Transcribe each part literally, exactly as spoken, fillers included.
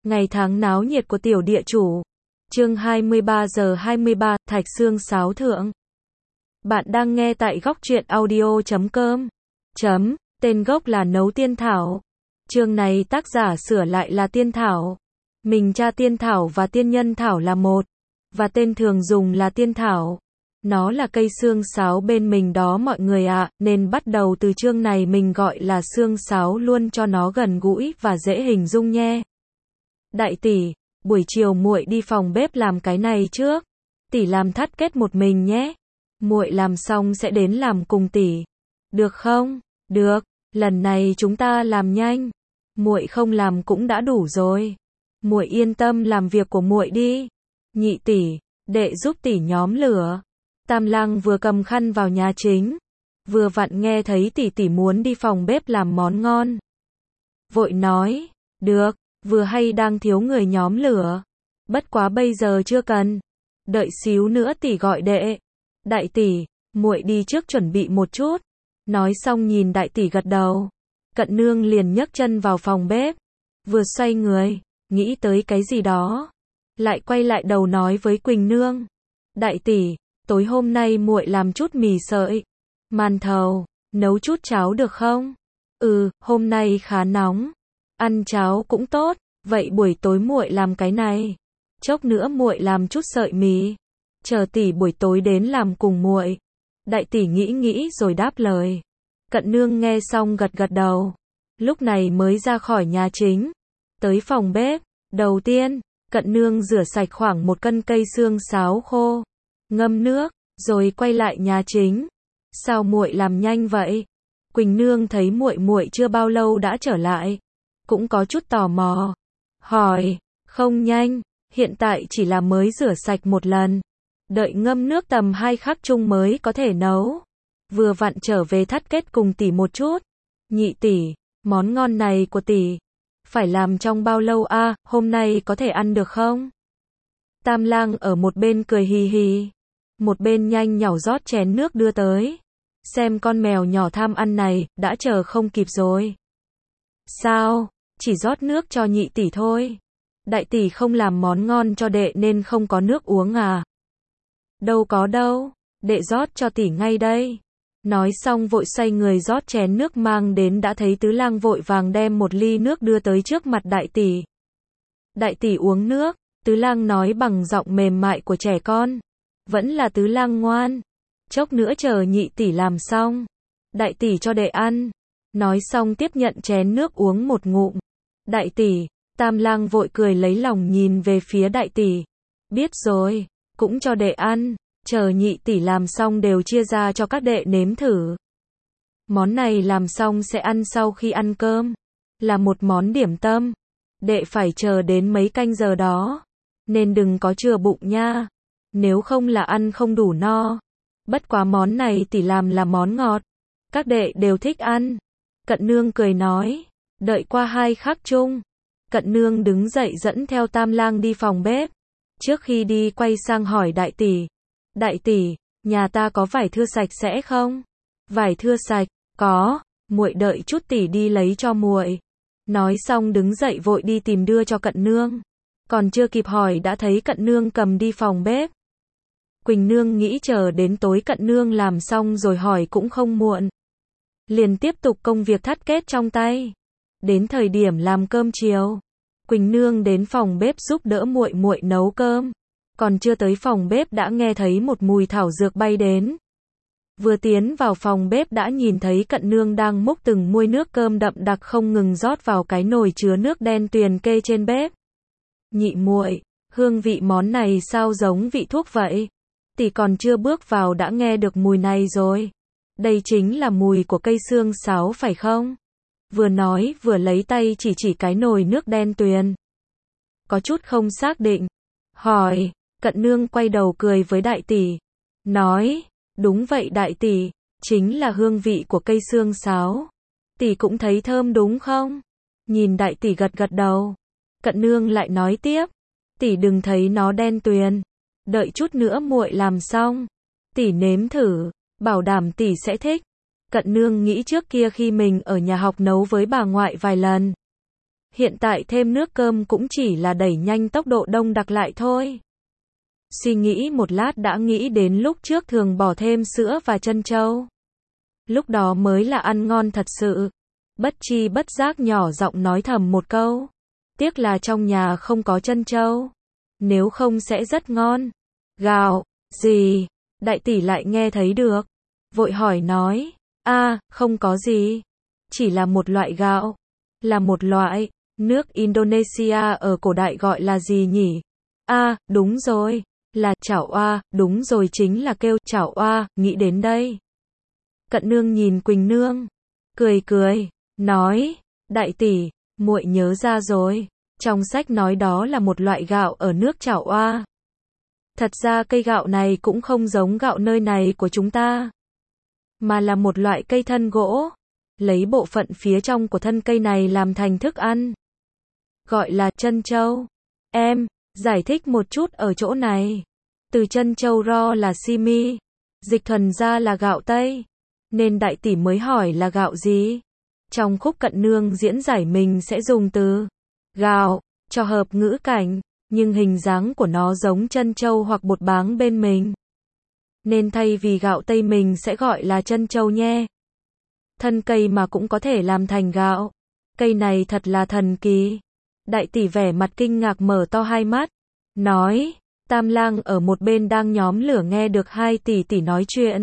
Ngày tháng náo nhiệt của tiểu địa chủ. Chương hai mươi ba giờ hai mươi ba, Thạch Xương Sáo Thượng. Bạn đang nghe tại góc truyện audio chấm com. Chấm, tên gốc là Nấu Tiên Thảo. Chương này tác giả sửa lại là Tiên Thảo. Mình tra Tiên Thảo và Tiên Nhân Thảo là một. Và tên thường dùng là Tiên Thảo. Nó là cây xương sáo bên mình đó mọi người ạ, à, nên bắt đầu từ chương này mình gọi là xương sáo luôn cho nó gần gũi và dễ hình dung nhé. Đại tỷ, buổi chiều muội đi phòng bếp làm cái này trước. Tỷ làm thắt kết một mình nhé. Muội làm xong sẽ đến làm cùng tỷ. Được không? Được, lần này chúng ta làm nhanh. Muội không làm cũng đã đủ rồi. Muội yên tâm làm việc của muội đi. Nhị tỷ, đệ giúp tỷ nhóm lửa. Tam Lang vừa cầm khăn vào nhà chính, vừa vặn nghe thấy tỷ tỷ muốn đi phòng bếp làm món ngon. Vội nói, được, vừa hay đang thiếu người nhóm lửa. Bất quá bây giờ chưa cần. Đợi xíu nữa tỷ gọi đệ. Đại tỷ, muội đi trước chuẩn bị một chút. Nói xong nhìn đại tỷ gật đầu. Cận Nương liền nhấc chân vào phòng bếp. Vừa xoay người, nghĩ tới cái gì đó. Lại quay lại đầu nói với Quỳnh Nương. Đại tỷ, tối hôm nay muội làm chút mì sợi, màn thầu, nấu chút cháo được không? Ừ, hôm nay khá nóng. Ăn cháo cũng tốt, vậy buổi tối muội làm cái này. Chốc nữa muội làm chút sợi mì. Chờ tỷ buổi tối đến làm cùng muội. Đại tỷ nghĩ nghĩ rồi đáp lời. Cận Nương nghe xong gật gật đầu. Lúc này mới ra khỏi nhà chính. Tới phòng bếp. Đầu tiên, Cận Nương rửa sạch khoảng một cân cây xương sáo khô. Ngâm nước, rồi quay lại nhà chính. Sao muội làm nhanh vậy? Quỳnh Nương thấy muội muội chưa bao lâu đã trở lại, cũng có chút tò mò. Hỏi, không nhanh, hiện tại chỉ là mới rửa sạch một lần. Đợi ngâm nước tầm hai khắc chung mới có thể nấu. Vừa vặn trở về thắt kết cùng tỷ một chút. Nhị tỷ, món ngon này của tỷ, phải làm trong bao lâu a? À, hôm nay có thể ăn được không? Tam Lang ở một bên cười hì hì. Một bên nhanh nhảu rót chén nước đưa tới. Xem con mèo nhỏ tham ăn này, đã chờ không kịp rồi. Sao? Chỉ rót nước cho nhị tỷ thôi. Đại tỷ không làm món ngon cho đệ nên không có nước uống à? Đâu có đâu, đệ rót cho tỷ ngay đây. Nói xong vội xoay người rót chén nước mang đến đã thấy Tứ Lang vội vàng đem một ly nước đưa tới trước mặt đại tỷ. Đại tỷ uống nước, Tứ Lang nói bằng giọng mềm mại của trẻ con. Vẫn là Tứ Lang ngoan. Chốc nữa chờ nhị tỷ làm xong, đại tỷ cho đệ ăn. Nói xong tiếp nhận chén nước uống một ngụm. Đại tỷ, Tam Lang vội cười lấy lòng nhìn về phía đại tỷ. Biết rồi, cũng cho đệ ăn. Chờ nhị tỷ làm xong đều chia ra cho các đệ nếm thử. Món này làm xong sẽ ăn sau khi ăn cơm. Là một món điểm tâm. Đệ phải chờ đến mấy canh giờ đó. Nên đừng có chừa bụng nha. Nếu không là ăn không đủ no. Bất quá món này tỷ làm là món ngọt. Các đệ đều thích ăn. Cận Nương cười nói. Đợi qua hai khắc chung. Cận Nương đứng dậy dẫn theo Tam Lang đi phòng bếp. Trước khi đi quay sang hỏi đại tỷ. Đại tỷ, nhà ta có vải thưa sạch sẽ không? Vải thưa sạch, có. Muội đợi chút tỷ đi lấy cho muội. Nói xong đứng dậy vội đi tìm đưa cho Cận Nương. Còn chưa kịp hỏi đã thấy Cận Nương cầm đi phòng bếp. Quỳnh Nương nghĩ chờ đến tối Cận Nương làm xong rồi hỏi cũng không muộn. Liền tiếp tục công việc thắt kết trong tay. Đến thời điểm làm cơm chiều, Quỳnh Nương đến phòng bếp giúp đỡ muội muội nấu cơm. Còn chưa tới phòng bếp đã nghe thấy một mùi thảo dược bay đến. Vừa tiến vào phòng bếp đã nhìn thấy Cận Nương đang múc từng muôi nước cơm đậm đặc không ngừng rót vào cái nồi chứa nước đen tuyền kê trên bếp. Nhị muội, hương vị món này sao giống vị thuốc vậy? Tỷ còn chưa bước vào đã nghe được mùi này rồi. Đây chính là mùi của cây xương sáo phải không? Vừa nói vừa lấy tay chỉ chỉ cái nồi nước đen tuyền. Có chút không xác định. Hỏi, Cận Nương quay đầu cười với đại tỷ. Nói, đúng vậy đại tỷ, chính là hương vị của cây xương sáo. Tỷ cũng thấy thơm đúng không? Nhìn đại tỷ gật gật đầu. Cận Nương lại nói tiếp. Tỷ đừng thấy nó đen tuyền. Đợi chút nữa muội làm xong. Tỷ nếm thử, bảo đảm tỷ sẽ thích. Cận Nương nghĩ trước kia khi mình ở nhà học nấu với bà ngoại vài lần. Hiện tại thêm nước cơm cũng chỉ là đẩy nhanh tốc độ đông đặc lại thôi. Suy nghĩ một lát đã nghĩ đến lúc trước thường bỏ thêm sữa và trân châu. Lúc đó mới là ăn ngon thật sự. Bất chi bất giác nhỏ giọng nói thầm một câu. Tiếc là trong nhà không có trân châu. Nếu không sẽ rất ngon. Gạo, gì? Đại tỷ lại nghe thấy được. Vội hỏi nói. A, không có gì. Chỉ là một loại gạo. Là một loại. Nước Indonesia ở cổ đại gọi là gì nhỉ? A, đúng rồi. Là chảo oa, đúng rồi chính là kêu chảo oa, nghĩ đến đây. Cận nương nhìn Quỳnh nương. Cười cười. Nói. Đại tỷ, muội nhớ ra rồi. Trong sách nói đó là một loại gạo ở nước chảo oa. Thật ra cây gạo này cũng không giống gạo nơi này của chúng ta. Mà là một loại cây thân gỗ. Lấy bộ phận phía trong của thân cây này làm thành thức ăn. Gọi là trân châu. Em, giải thích một chút ở chỗ này. Từ trân châu ro là simi. Dịch thuần ra là gạo Tây. Nên đại tỷ mới hỏi là gạo gì. Trong khúc cận nương diễn giải mình sẽ dùng từ gạo cho hợp ngữ cảnh. Nhưng hình dáng của nó giống trân châu hoặc bột báng bên mình. Nên thay vì gạo Tây mình sẽ gọi là trân châu nhé. Thân cây mà cũng có thể làm thành gạo. Cây này thật là thần kỳ. Đại tỷ vẻ mặt kinh ngạc mở to hai mắt. Nói. Tam lang ở một bên đang nhóm lửa nghe được hai tỷ tỷ nói chuyện.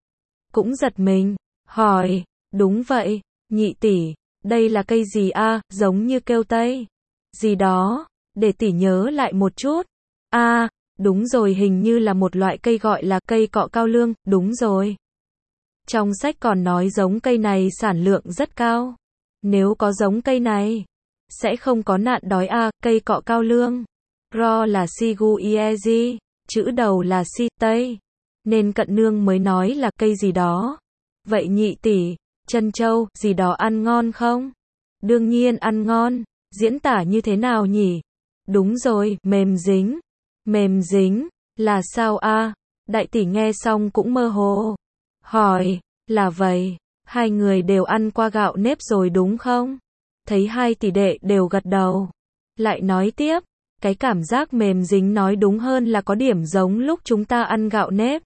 Cũng giật mình. Hỏi. Đúng vậy. Nhị tỷ. Đây là cây gì a? Giống như kêu Tây. Gì đó. Để tỷ nhớ lại một chút. A, đúng rồi, hình như là một loại cây gọi là cây cọ cao lương, đúng rồi. Trong sách còn nói giống cây này sản lượng rất cao. Nếu có giống cây này, sẽ không có nạn đói a, cây cọ cao lương. Ro là sigu iezi, chữ đầu là si, Tây. Nên cận nương mới nói là cây gì đó. Vậy nhị tỷ, trân châu, gì đó ăn ngon không? Đương nhiên ăn ngon, diễn tả như thế nào nhỉ? Đúng rồi, mềm dính. Mềm dính, là sao a? Đại tỷ nghe xong cũng mơ hồ. Hỏi, là vậy, hai người đều ăn qua gạo nếp rồi đúng không? Thấy hai tỷ đệ đều gật đầu. Lại nói tiếp, cái cảm giác mềm dính nói đúng hơn là có điểm giống lúc chúng ta ăn gạo nếp.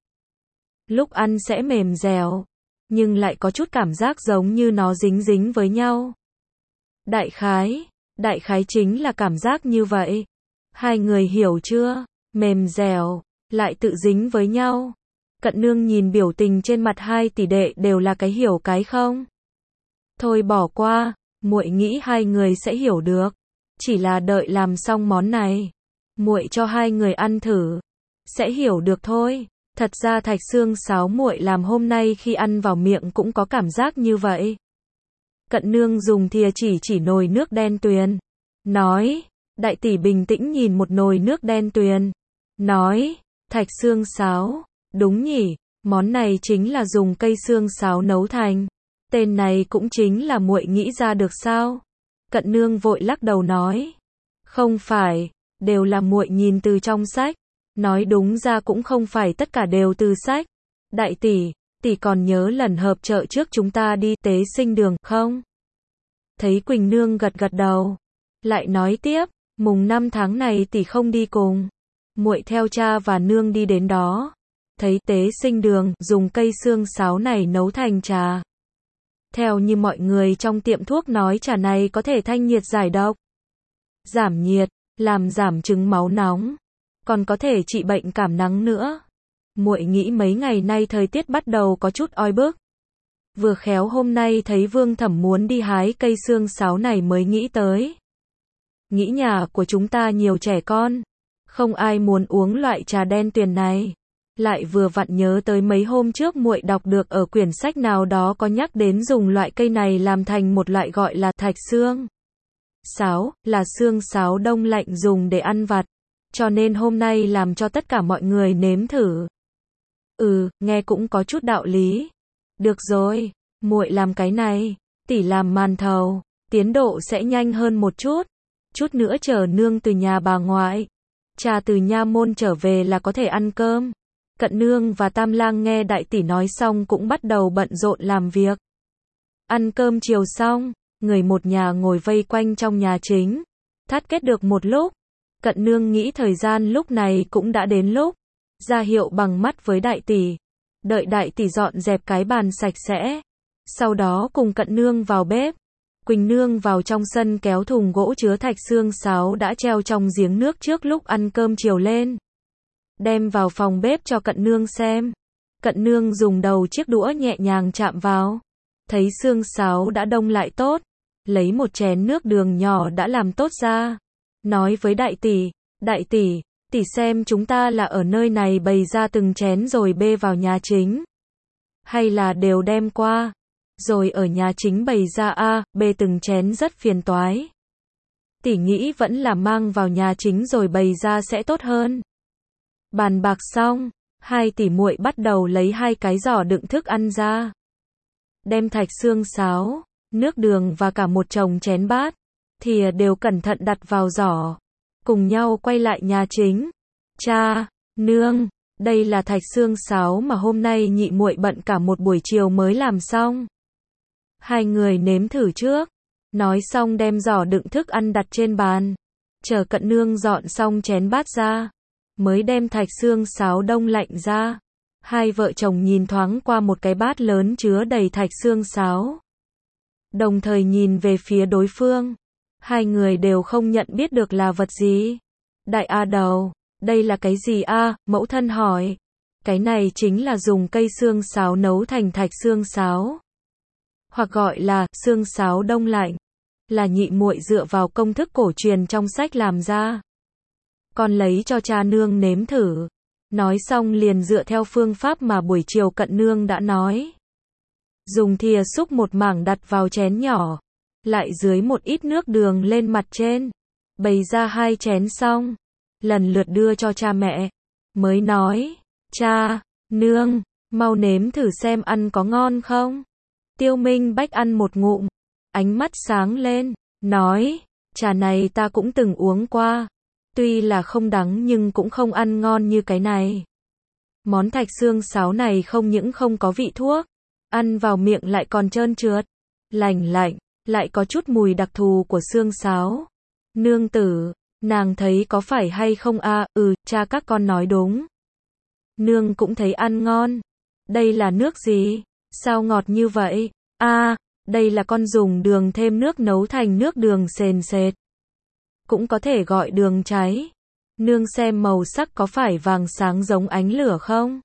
Lúc ăn sẽ mềm dẻo, nhưng lại có chút cảm giác giống như nó dính dính với nhau. Đại khái, đại khái chính là cảm giác như vậy. Hai người hiểu chưa? Mềm dẻo, lại tự dính với nhau. Cận nương nhìn biểu tình trên mặt hai tỷ đệ đều là cái hiểu cái không. Thôi bỏ qua, muội nghĩ hai người sẽ hiểu được. Chỉ là đợi làm xong món này, muội cho hai người ăn thử, sẽ hiểu được thôi. Thật ra thạch xương sáo muội làm hôm nay khi ăn vào miệng cũng có cảm giác như vậy. Cận nương dùng thìa chỉ chỉ nồi nước đen tuyền. Nói, đại tỷ bình tĩnh nhìn một nồi nước đen tuyền. Nói, thạch xương sáo, đúng nhỉ, món này chính là dùng cây xương sáo nấu thành. Tên này cũng chính là muội nghĩ ra được sao? Cận nương vội lắc đầu nói. Không phải, đều là muội nhìn từ trong sách. Nói đúng ra cũng không phải tất cả đều từ sách. Đại tỷ, tỷ còn nhớ lần họp chợ trước chúng ta đi tế sinh đường không? Thấy Quỳnh nương gật gật đầu. Lại nói tiếp, mùng năm tháng này tỷ không đi cùng. Muội theo cha và nương đi đến đó. Thấy tế sinh đường, dùng cây xương sáo này nấu thành trà. Theo như mọi người trong tiệm thuốc nói trà này có thể thanh nhiệt giải độc, giảm nhiệt, làm giảm chứng máu nóng, còn có thể trị bệnh cảm nắng nữa. Muội nghĩ mấy ngày nay thời tiết bắt đầu có chút oi bức. Vừa khéo hôm nay thấy Vương Thẩm muốn đi hái cây xương sáo này mới nghĩ tới. Nghĩ nhà của chúng ta nhiều trẻ con, không ai muốn uống loại trà đen tuyền này. Lại vừa vặn nhớ tới mấy hôm trước muội đọc được ở quyển sách nào đó có nhắc đến dùng loại cây này làm thành một loại gọi là thạch xương sáo, là xương sáo đông lạnh dùng để ăn vặt. Cho nên hôm nay làm cho tất cả mọi người nếm thử. Ừ, nghe cũng có chút đạo lý. Được rồi, muội làm cái này, tỷ làm màn thầu, tiến độ sẽ nhanh hơn một chút. Chút nữa chờ nương từ nhà bà ngoại, cha từ nha môn trở về là có thể ăn cơm. Cận nương và Tam lang nghe đại tỷ nói xong cũng bắt đầu bận rộn làm việc. Ăn cơm chiều xong, người một nhà ngồi vây quanh trong nhà chính. Thắt kết được một lúc, Cận Nương nghĩ thời gian lúc này cũng đã đến lúc, ra hiệu bằng mắt với đại tỷ. Đợi đại tỷ dọn dẹp cái bàn sạch sẽ. Sau đó cùng Cận Nương vào bếp. Quỳnh Nương vào trong sân kéo thùng gỗ chứa thạch xương sáo đã treo trong giếng nước trước lúc ăn cơm chiều lên. Đem vào phòng bếp cho Cận Nương xem. Cận Nương dùng đầu chiếc đũa nhẹ nhàng chạm vào. Thấy xương sáo đã đông lại tốt. Lấy một chén nước đường nhỏ đã làm tốt ra. Nói với đại tỷ, đại tỷ, tỷ xem chúng ta là ở nơi này bày ra từng chén rồi bê vào nhà chính. Hay là đều đem qua. Rồi ở nhà chính bày ra a, bê từng chén rất phiền toái. Tỷ nghĩ vẫn là mang vào nhà chính rồi bày ra sẽ tốt hơn. Bàn bạc xong, hai tỷ muội bắt đầu lấy hai cái giỏ đựng thức ăn ra. Đem thạch xương sáo, nước đường và cả một chồng chén bát, thìa đều cẩn thận đặt vào giỏ. Cùng nhau quay lại nhà chính. Cha, nương, đây là thạch xương sáo mà hôm nay nhị muội bận cả một buổi chiều mới làm xong. Hai người nếm thử trước. Nói xong đem giỏ đựng thức ăn đặt trên bàn. Chờ Cận Nương dọn xong chén bát ra. Mới đem thạch xương sáo đông lạnh ra. Hai vợ chồng nhìn thoáng qua một cái bát lớn chứa đầy thạch xương sáo. Đồng thời nhìn về phía đối phương. Hai người đều không nhận biết được là vật gì. Đại A Đầu, đây là cái gì a? Mẫu thân hỏi. Cái này chính là dùng cây xương sáo nấu thành thạch xương sáo. Hoặc gọi là xương sáo đông lạnh. Là nhị muội dựa vào công thức cổ truyền trong sách làm ra. Con lấy cho cha nương nếm thử. Nói xong liền dựa theo phương pháp mà buổi chiều Cận Nương đã nói. Dùng thìa xúc một mảng đặt vào chén nhỏ. Lại dưới một ít nước đường lên mặt trên. Bày ra hai chén xong. Lần lượt đưa cho cha mẹ. Mới nói, cha, nương, mau nếm thử xem ăn có ngon không. Tiêu Minh Bách ăn một ngụm. Ánh mắt sáng lên. Nói, trà này ta cũng từng uống qua. Tuy là không đắng nhưng cũng không ăn ngon như cái này. Món thạch xương sáo này không những không có vị thuốc. Ăn vào miệng lại còn trơn trượt. Lành lạnh. Lại có chút mùi đặc thù của xương sáo. Nương tử, nàng thấy có phải hay không a? À? Ừ, cha các con nói đúng. Nương cũng thấy ăn ngon. Đây là nước gì? Sao ngọt như vậy? A, à, đây là con dùng đường thêm nước nấu thành nước đường sền sệt. Cũng có thể gọi đường cháy. Nương xem màu sắc có phải vàng sáng giống ánh lửa không?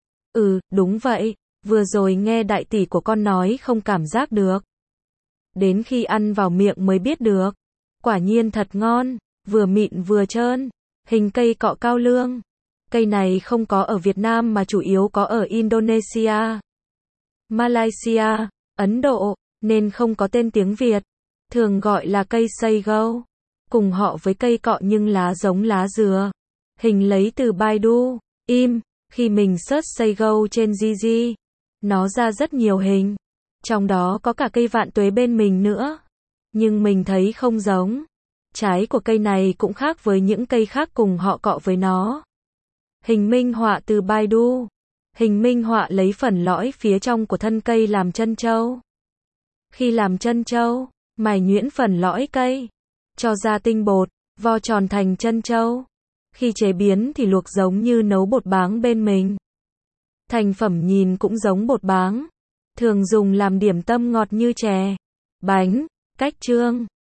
Ừ, đúng vậy. Vừa rồi nghe đại tỷ của con nói không cảm giác được. Đến khi ăn vào miệng mới biết được. Quả nhiên thật ngon, vừa mịn vừa trơn. Hình cây cọ cao lương. Cây này không có ở Việt Nam mà chủ yếu có ở Indonesia, Malaysia, Ấn Độ, nên không có tên tiếng Việt. Thường gọi là cây sago. Cùng họ với cây cọ nhưng lá giống lá dừa. Hình lấy từ Baidu, im, khi mình search sago trên Gigi, nó ra rất nhiều hình. Trong đó có cả cây vạn tuế bên mình nữa. Nhưng mình thấy không giống. Trái của cây này cũng khác với những cây khác cùng họ cọ với nó. Hình minh họa từ Baidu. Hình minh họa lấy phần lõi phía trong của thân cây làm chân châu. Khi làm chân châu, mài nhuyễn phần lõi cây. Cho ra tinh bột, vo tròn thành chân châu. Khi chế biến thì luộc giống như nấu bột báng bên mình. Thành phẩm nhìn cũng giống bột báng. Thường dùng làm điểm tâm ngọt như chè, bánh, cách trương.